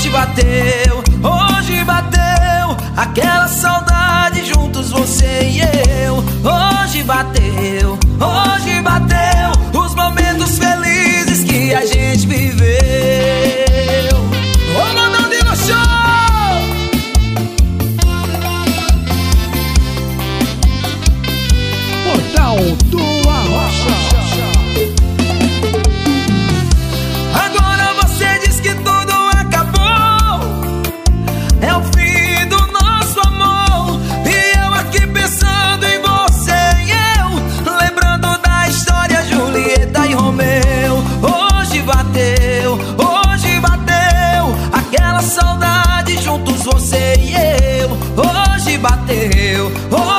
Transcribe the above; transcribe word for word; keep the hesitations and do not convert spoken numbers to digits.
Hoje bateu, hoje bateu aquela saudade juntos você e eu. Hoje bateu, hoje bateu os momentos felizes que a gente viveu. Ô Ronaldinho Show! Portal do Arrocha. Agora você diz que tudo acabou, é o fim do nosso amor. E eu aqui pensando em você e eu, lembrando da história Julieta e Romeu. Hoje bateu, hoje bateu aquela saudade juntos você e eu. Hoje bateu, hoje